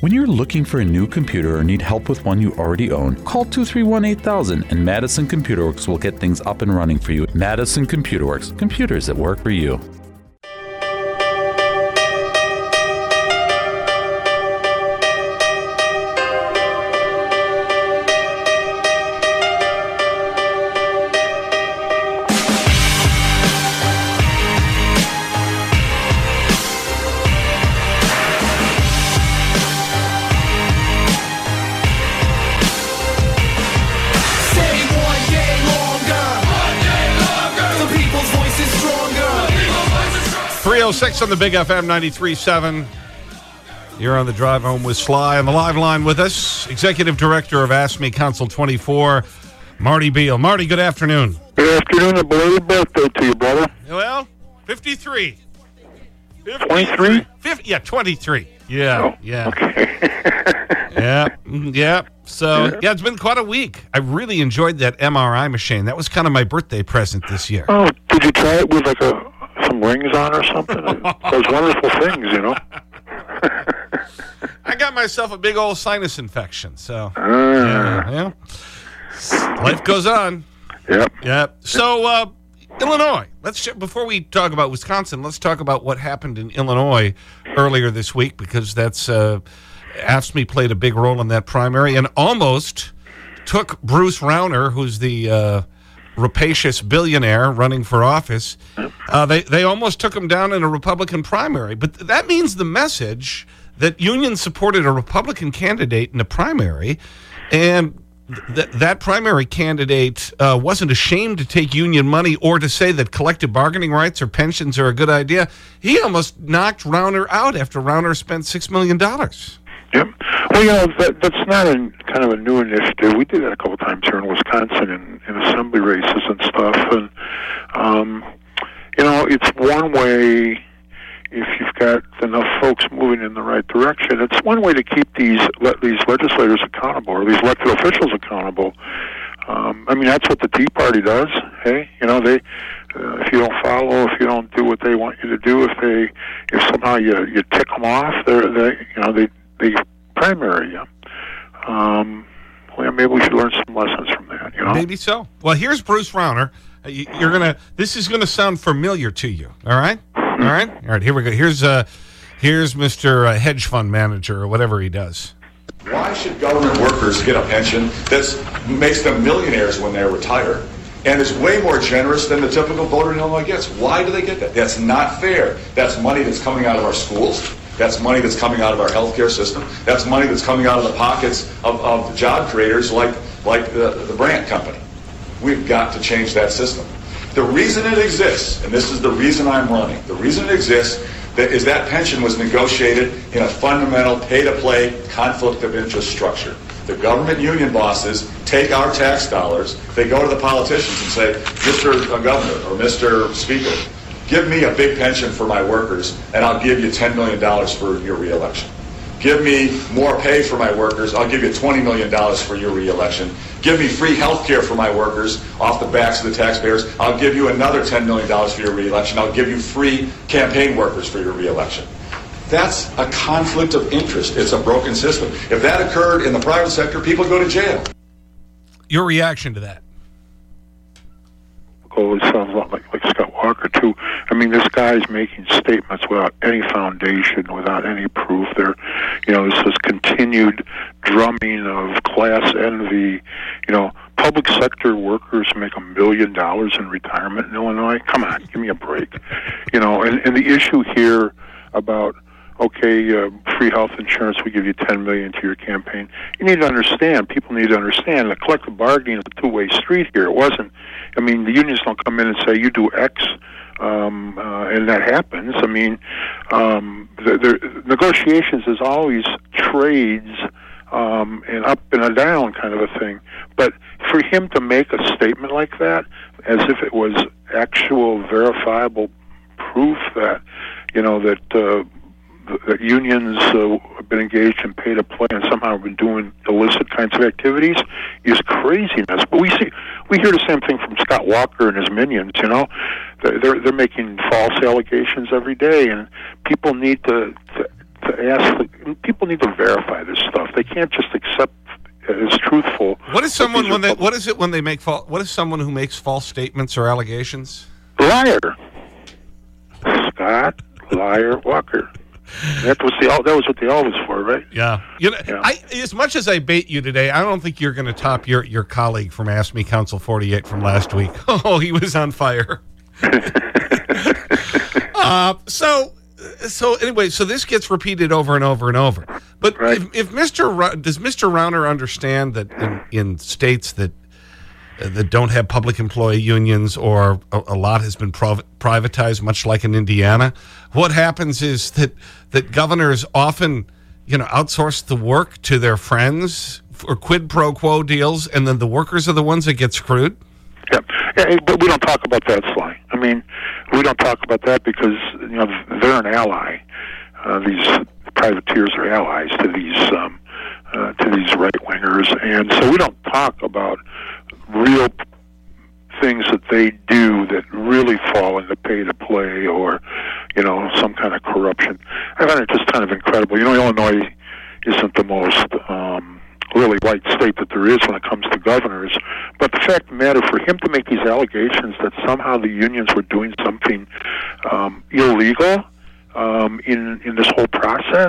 When you're looking for a new computer or need help with one you already own, call 231-8000 and Madison Computer Works will get things up and running for you. Madison Computer Works, computers that work for you. On the Big FM 93.7. You're on the drive home with Sly. On the live line with us, Executive Director of Ask Me Council 24, Marty Beal. Marty, good afternoon. Good afternoon. A belated birthday to you, brother. Well, 53. 23? yeah, 23. Yeah, oh, yeah. Okay. yeah. So, yeah, it's been quite a week. I really enjoyed that MRI machine. That was kind of my birthday present this year. Oh, did you try it with like some rings on or something? Those wonderful things, you know. I got myself a big old sinus infection, so yeah. Life goes on. Yep. So, Illinois. Before we talk about Wisconsin, let's talk about what happened in Illinois earlier this week, because that's AFSCME played a big role in that primary and almost took Bruce Rauner, who's the rapacious billionaire running for office. They almost took him down in a Republican primary. But that means the message that unions supported a Republican candidate in the primary, and that primary candidate wasn't ashamed to take union money or to say that collective bargaining rights or pensions are a good idea. He almost knocked Rauner out after Rauner spent $6 million. Yep. Well, you know, that's not kind of a new initiative. We did that a couple times here in Wisconsin in assembly races and stuff. And, you know, it's one way, if you've got enough folks moving in the right direction, it's one way to keep these legislators accountable, or these elected officials accountable. I mean, that's what the Tea Party does. Hey, you know, they if you don't follow, if you don't do what they want you to do, if somehow you tick them off, they primary you. Well, maybe we should learn some lessons from that. You know, maybe so. Well, here's Bruce Rauner. This is gonna sound familiar to you. All right. All right. Here we go. Here's Mr. Hedge Fund Manager or whatever he does. Why should government workers get a pension that makes them millionaires when they retire and is way more generous than the typical voter in Illinois gets? Why do they get that? That's not fair. That's money that's coming out of our schools. That's money that's coming out of our healthcare system. That's money that's coming out of the pockets of the job creators like the Brandt Company. We've got to change that system. The reason it exists, and this is the reason I'm running, the reason it exists is that pension was negotiated in a fundamental pay-to-play conflict of interest structure. The government union bosses take our tax dollars, they go to the politicians and say, Mr. Governor or Mr. Speaker, give me a big pension for my workers and I'll give you $10 million for your reelection. Give me more pay for my workers, I'll give you $20 million for your reelection. Give me free health care for my workers off the backs of the taxpayers. I'll give you another $10 million for your reelection. I'll give you free campaign workers for your reelection. That's a conflict of interest. It's a broken system. If that occurred in the private sector, people go to jail. Your reaction to that? Oh, it sounds a lot like Scott Walker, too. I mean, this guy's making statements without any foundation, without any proof. This is continued drumming of class envy. You know, public sector workers make $1 million in retirement in Illinois. Come on, give me a break. You know, and the issue here about, okay, free health insurance, we give you $10 million to your campaign. You need to understand, people need to understand that collective bargaining is a two-way street here. It wasn't, I mean, the unions don't come in and say, you do X, and that happens. I mean, the negotiations is always trades, and up and a down kind of a thing. But for him to make a statement like that, as if it was actual verifiable proof that, you know, that unions have been engaged in pay-to-play and somehow have been doing illicit kinds of activities is craziness. But we hear the same thing from Scott Walker and his minions. You know, they're making false allegations every day, and people need to to ask, people need to verify this stuff. They can't just accept as truthful. What is someone what is it when they make what is someone who makes false statements or allegations? Liar. Scott Liar Walker. That was what the L was for, right? Yeah. As much as I bait you today, I don't think you're going to top your colleague from Ask Me Council 48 from last week. Oh, he was on fire. So anyway, so this gets repeated over and over and over. But right. does Mr. Rauner understand that in states that don't have public employee unions, or a lot has been privatized, much like in Indiana, what happens is that governors often, outsource the work to their friends for quid pro quo deals, and then the workers are the ones that get screwed? Yeah, but we don't talk about that, Sly. I mean, we don't talk about that because they're an ally. These privateers are allies to these right wingers, and so we don't talk about real things that they do that really fall into pay to play or some kind of corruption. I find it just kind of incredible. Illinois isn't the most really white state that there is when it comes to governors. But the fact of the matter, for him to make these allegations that somehow the unions were doing something illegal in this whole process,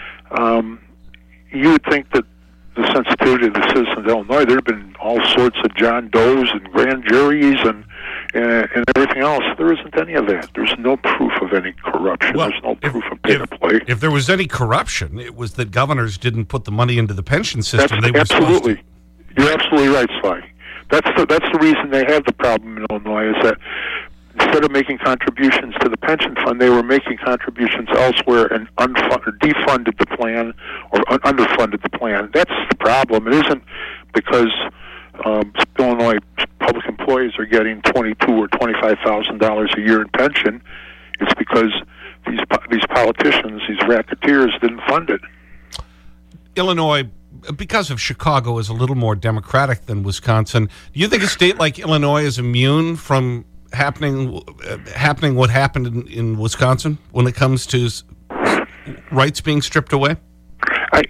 you would think that the sensitivity of the citizens of Illinois, there have been all sorts of John Does and grand juries and everything else. There isn't any of that. There's no proof of any corruption. Well, there's no proof of pay to play. If there was any corruption, it was that governors didn't put the money into the pension system. They were absolutely. Supposed to. You're absolutely right, Sly. That's the reason they have the problem in Illinois, is that instead of making contributions to the pension fund, they were making contributions elsewhere and defunded the plan or underfunded the plan. That's the problem. It isn't because Illinois public employees are getting $22,000 or $25,000 a year in pension. It's because these politicians, these racketeers, didn't fund it. Illinois, because of Chicago, is a little more democratic than Wisconsin. Do you think a state like Illinois is immune from happening what happened in Wisconsin when it comes to rights being stripped away? I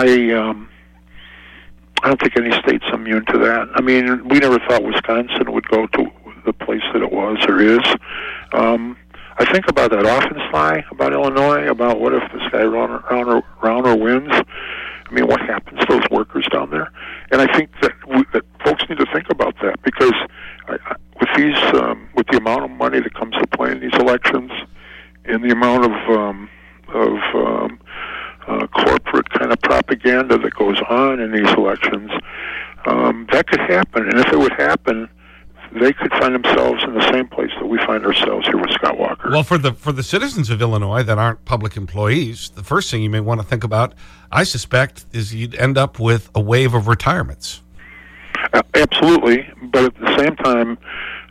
don't think any state's immune to that. I mean, we never thought Wisconsin would go to the place that it was or is. I think about that often, Sly, about Illinois, about what if this guy Rauner wins? I mean, what happens to those workers down there? And I think that folks need to think about that, because with the amount of money that comes to play in these elections, and the amount of corporate kind of propaganda that goes on in these elections, that could happen. And if it would happen, they could find themselves in the same place that we find ourselves here with Scott Walker. Well, for the citizens of Illinois that aren't public employees, the first thing you may want to think about, I suspect, is you'd end up with a wave of retirements. Absolutely, but at the same time,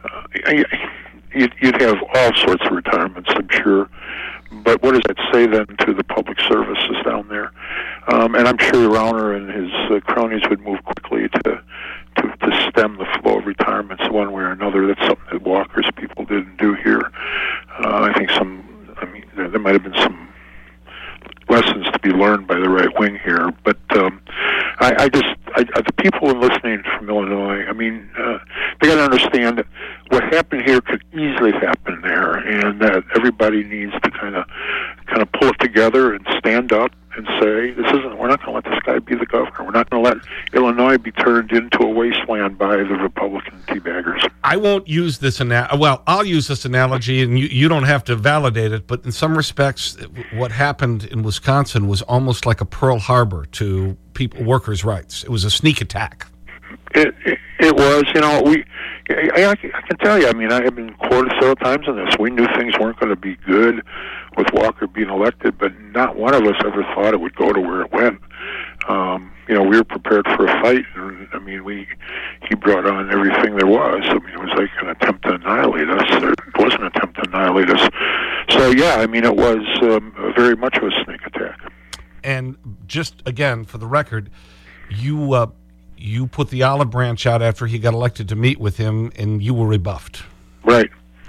you'd have all sorts of retirements, I'm sure. But what does that say then to the public services down there? And I'm sure Rauner and his cronies would move quickly to stem the flow of retirements one way or another. That's something that Walker's people didn't do here. I think there might have been some lessons to be learned by the right wing here. But the people listening from Illinois, I mean, they got to understand that what happened here could easily happen there, and that everybody needs to kind of pull it together and stand up and say, we're not going to let this guy be the governor. We're not going to let Illinois be turned into a wasteland by the Republican teabaggers. I won't use this I'll use this analogy, and you don't have to validate it, but in some respects, what happened in Wisconsin was almost like a Pearl Harbor to workers' rights. It was a sneak attack. It was, I can tell you, I mean, I have been quoted several times on this. We knew things weren't going to be good with Walker being elected, but not one of us ever thought it would go to where it went. We were prepared for a fight, and I mean, he brought on everything there was. I mean, it was like an attempt to annihilate us. It was an attempt to annihilate us. So, yeah, I mean, it was very much of a sneak attack. And just, again, for the record, you put the olive branch out after he got elected to meet with him, and you were rebuffed. Right.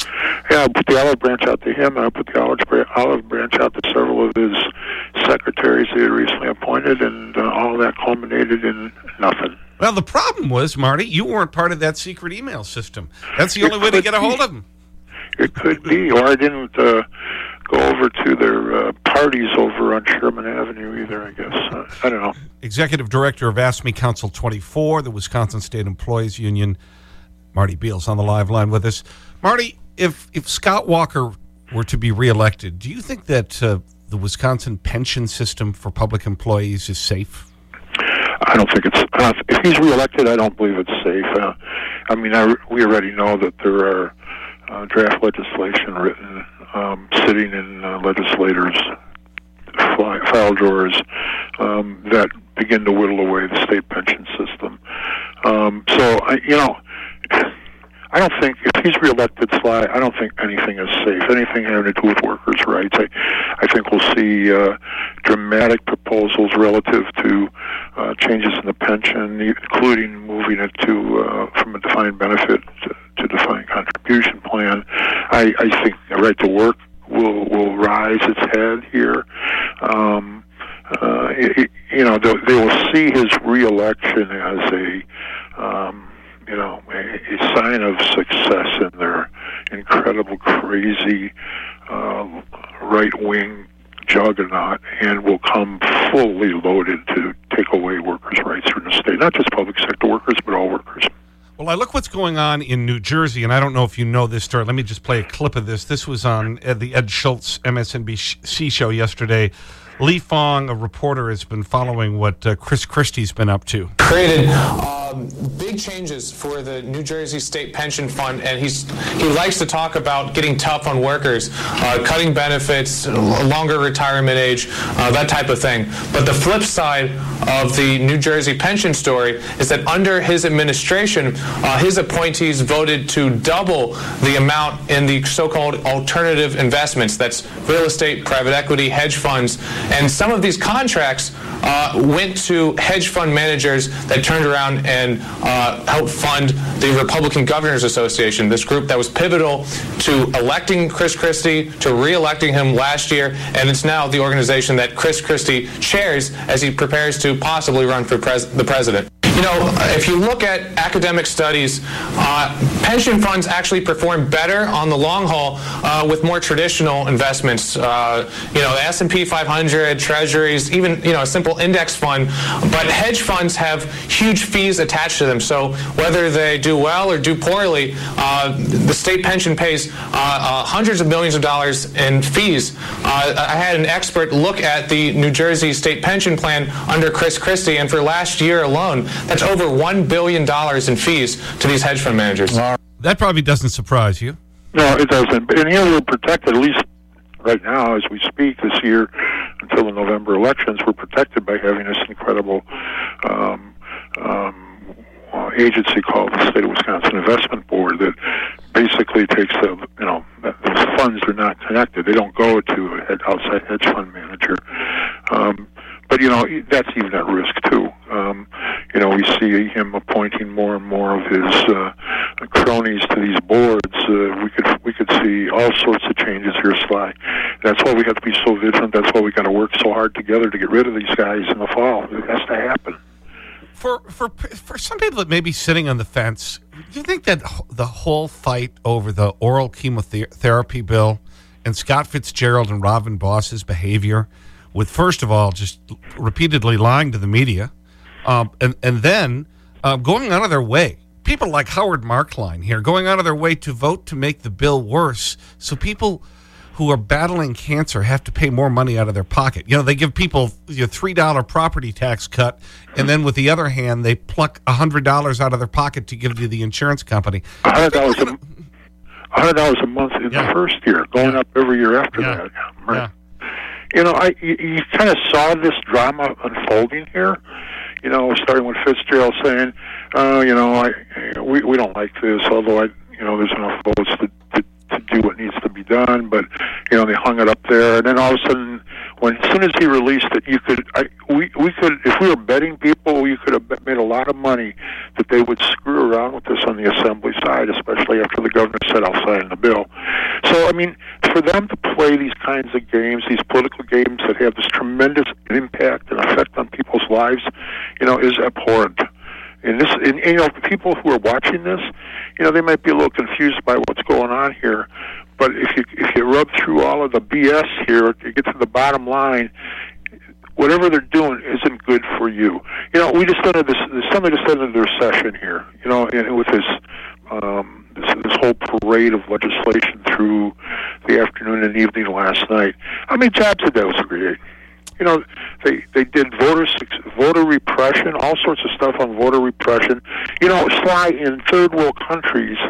Yeah, I put the olive branch out to him, and I put the olive branch out to several of his secretaries they had recently appointed, and all of that culminated in nothing. Well, the problem was, Marty, you weren't part of that secret email system. That's the only way to get a hold of them. It could be, or I didn't go over to their parties over on Sherman Avenue either, I guess. I don't know. Executive Director of AFSCME Council 24, the Wisconsin State Employees Union, Marty Beals on the live line with us. Marty, if Scott Walker were to be reelected, do you think that the Wisconsin pension system for public employees is safe? I don't think it's if he's reelected, I don't believe it's safe. I mean, we already know that there are draft legislation written sitting in legislators' file drawers that begin to whittle away the state pension system. So, I don't think, if he's reelected, Sly, I don't think anything is safe. Anything having to do with workers' rights. I think we'll see dramatic proposals relative to changes in the pension, including moving it to from a defined benefit to defined contribution plan. I think the right to work will rise its head here. They will see his reelection as a sign of success in their incredible, crazy right-wing juggernaut, and will come fully loaded to take away workers' rights from the state, not just public sector workers, but all workers. Well, I look what's going on in New Jersey, and I don't know if you know this story. Let me just play a clip of this. This was on the Ed Schultz MSNBC show yesterday. Lee Fong, a reporter, has been following what Chris Christie's been up to. Created big changes for the New Jersey State Pension Fund, and he likes to talk about getting tough on workers, cutting benefits, longer retirement age, that type of thing. But the flip side of the New Jersey pension story is that under his administration, his appointees voted to double the amount in the so-called alternative investments. That's real estate, private equity, hedge funds. And some of these contracts went to hedge fund managers that turned around and helped fund the Republican Governors Association, this group that was pivotal to electing Chris Christie, to re-electing him last year, and it's now the organization that Chris Christie chairs as he prepares to possibly run for the president. You know, if you look at academic studies, pension funds actually perform better on the long haul with more traditional investments. The S&P 500, treasuries, even a simple index fund. But hedge funds have huge fees attached to them. So whether they do well or do poorly, the state pension pays hundreds of millions of dollars in fees. I had an expert look at the New Jersey state pension plan under Chris Christie, and for last year alone, that's over $1 billion in fees to these hedge fund managers. That probably doesn't surprise you. No, it doesn't. And here we're protected, at least right now as we speak this year, until the November elections, we're protected by having this incredible agency called the State of Wisconsin Investment Board that basically takes those funds are not connected. They don't go to an outside hedge fund manager. But that's even at risk too. We see him appointing more and more of his cronies to these boards. We could see all sorts of changes here, Sly. That's why we have to be so vigilant. That's why we got to work so hard together to get rid of these guys in the fall. It has to happen. For some people that may be sitting on the fence, do you think that the whole fight over the oral chemotherapy bill and Scott Fitzgerald and Robin Boss's behavior, with first of all just repeatedly lying to the media, and then going out of their way, people like Howard Markline here, going out of their way to vote to make the bill worse so people who are battling cancer have to pay more money out of their pocket. They give people a $3 property tax cut, and then with the other hand, they pluck $100 out of their pocket to give to the insurance company. $100 a month in the first year, going up every year after that. Right. You kind of saw this drama unfolding here. Starting with Fitzgerald saying, we don't like this, although there's enough votes to do what needs to be done, but they hung it up there, and then all of a sudden as soon as he released it, we could, if we were betting people, you could have made a lot of money that they would screw around with this on the Assembly side, especially after the governor said, "I'll sign the bill." So, I mean, for them to play these kinds of games, these political games that have this tremendous impact and effect on people's lives, is abhorrent. And the people who are watching this, they might be a little confused by what's going on here. But if you rub through all of the BS here, you get to the bottom line. Whatever they're doing isn't good for you. We just entered this. Somebody just entered their session here. And with this whole parade of legislation through the afternoon and evening last night. How many jobs did those create? They did voter repression, all sorts of stuff on voter repression. Sly, in third world countries,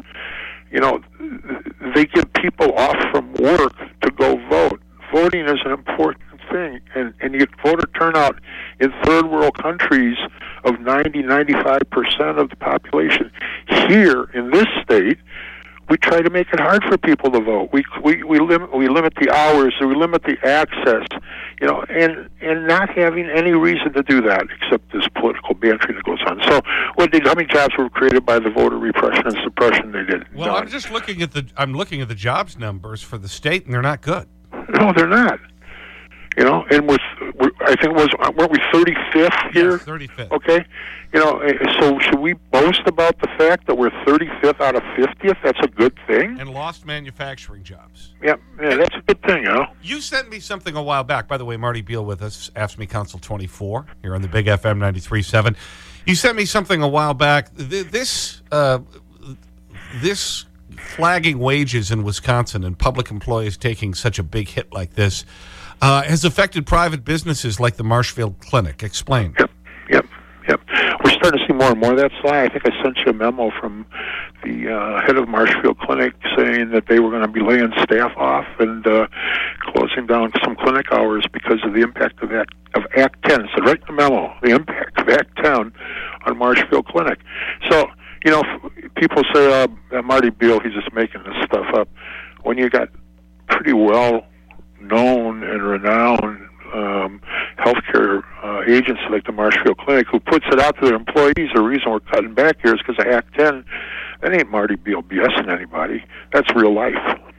they get people off from work to go vote. Voting is an important thing, and you get voter turnout in third world countries of 95% of the population. Here in this state, we try to make it hard for people to vote. We limit the hours, we limit the access, and not having any reason to do that except this political bantering that goes on. So, how many jobs were created by the voter repression and suppression they did? Well, I'm just looking at the jobs numbers for the state, and they're not good. No, they're not. And I think weren't we 35th here? Yes, 35th. Okay. So should we boast about the fact that we're 35th out of 50th? That's a good thing. And lost manufacturing jobs. Yeah, that's a good thing, You sent me something a while back. By the way, Marty Beal with us, AFSCME Council 24, here on the Big FM 93.7. You sent me something a while back. This flagging wages in Wisconsin and public employees taking such a big hit like this has affected private businesses like the Marshfield Clinic. Explain. Yep. We're starting to see more and more of that, Sly. I think I sent you a memo from the head of Marshfield Clinic saying that they were going to be laying staff off and closing down some clinic hours because of the impact of Act 10. It said right in the memo, the impact of Act 10 on Marshfield Clinic. So, people say, Marty Beal, he's just making this stuff up. When you got pretty well known and renowned healthcare agency like the Marshfield Clinic who puts it out to their employees, the reason we're cutting back here is because of Act 10. That ain't Marty Beal BSing anybody. That's real life.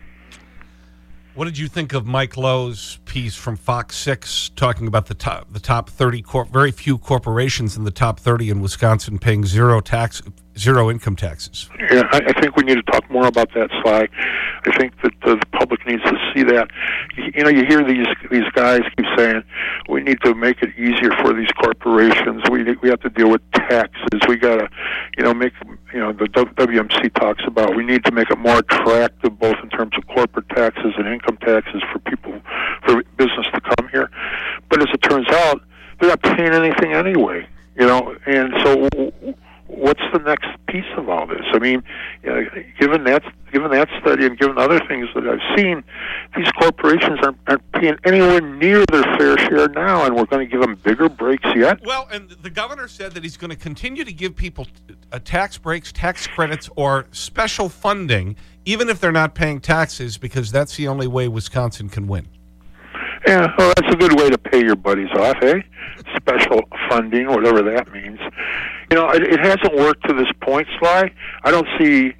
What did you think of Mike Lowe's piece from Fox 6 talking about the top 30, very few corporations in the top 30 in Wisconsin paying zero income taxes? Yeah, I think we need to talk more about that, Sly. I think that the public needs to see that. You hear these guys keep saying, we need to make it easier for these corporations. We have to deal with taxes. We got to, make, the WMC talks about we need to make it more attractive both in terms of corporate taxes and income taxes for business to come here. But as it turns out, they're not paying anything anyway, and so what's the next piece of all this? I mean, given that study and given other things that I've seen, these corporations aren't paying anywhere near their fair share now, and we're going to give them bigger breaks yet. Well, and the governor said that he's going to continue to give people tax breaks, tax credits, or special funding, even if they're not paying taxes, because that's the only way Wisconsin can win. Yeah, well, that's a good way to pay your buddies off, eh? Special funding, whatever that means. It hasn't worked to this point, Sly. I don't see,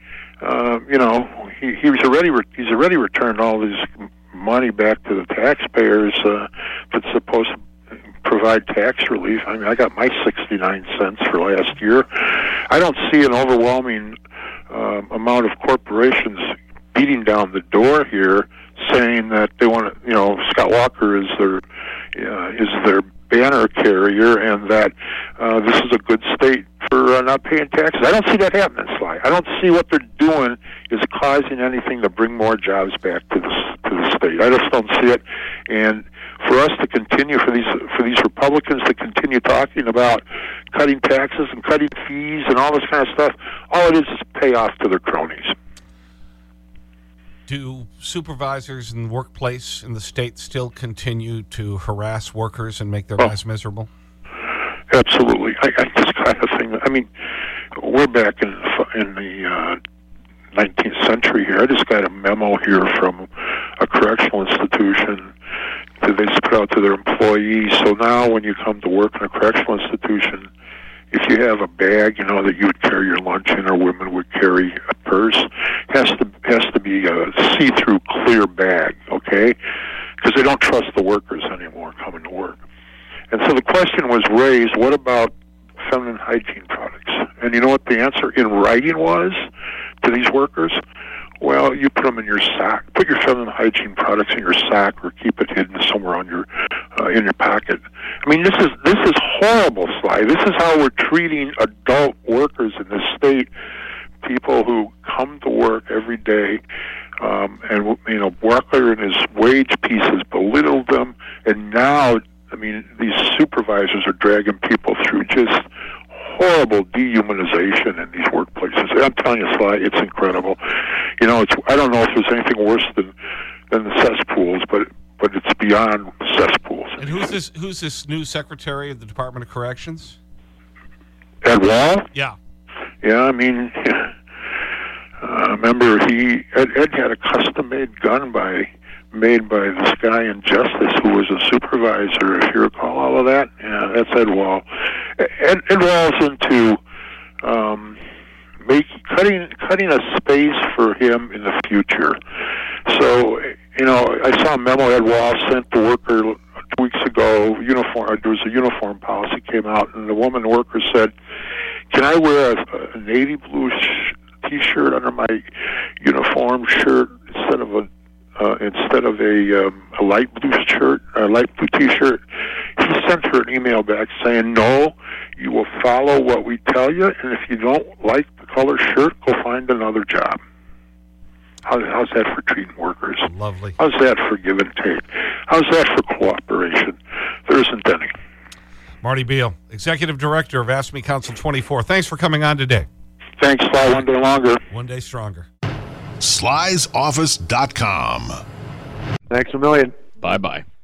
he's already returned all this money back to the taxpayers that's supposed to provide tax relief. I mean, I got my 69 cents for last year. I don't see an overwhelming amount of corporations beating down the door here saying that they want to, Scott Walker is their banner carrier, and that this is a good state for not paying taxes. I don't see that happening, Sly. I don't see what they're doing is causing anything to bring more jobs back to the state. I just don't see it. And for us to continue, for these Republicans to continue talking about cutting taxes and cutting fees and all this kind of stuff, all it is pay off to their cronies. Do supervisors in the workplace in the state still continue to harass workers and make their lives miserable? Absolutely. I just kind of think, I mean, we're back in the 19th century here. I just got a memo here from a correctional institution that they put out to their employees. So now when you come to work in a correctional institution, if you have a bag, that you would carry your lunch in, or women would carry a purse, has to be a see-through clear bag, okay? Because they don't trust the workers anymore coming to work. And so the question was raised, what about feminine hygiene products? And you know what the answer in writing was to these workers? Well, you put them in your sock. Put your feminine hygiene products in your sock, or keep it hidden somewhere on your in your pocket. I mean, this is horrible, Sly. This is how we're treating adult workers in this state. People who come to work every day, and Barker and his wage pieces belittled them, and now, I mean, these supervisors are dragging people through just horrible dehumanization in these workplaces. I'm telling you, Sly, it's incredible. I don't know if there's anything worse than the cesspools, but it's beyond cesspools. And who's this new secretary of the Department of Corrections? Ed Wall? Yeah. Yeah, I mean, remember Ed had a custom-made gun made by this guy in Justice who was a supervisor, if you recall all of that. Yeah, that's Ed Wall. Ed Wall's into cutting a space for him in the future. So, I saw a memo Ed Wall sent the worker 2 weeks ago. There was a uniform policy came out, and the woman worker said, "Can I wear a navy blue T-shirt under my uniform shirt instead of a light blue shirt, a light blue T-shirt?" He sent her an email back saying, "No, you will follow what we tell you, and if you don't like the color shirt, go find another job." How's that for treating workers? Lovely. How's that for give and take? How's that for cooperation? There isn't any. Marty Beil, Executive Director of AFSCME Council 24. Thanks for coming on today. Thanks, Sly. One day longer. One day stronger. Sly'sOffice.com. Thanks a million. Bye-bye.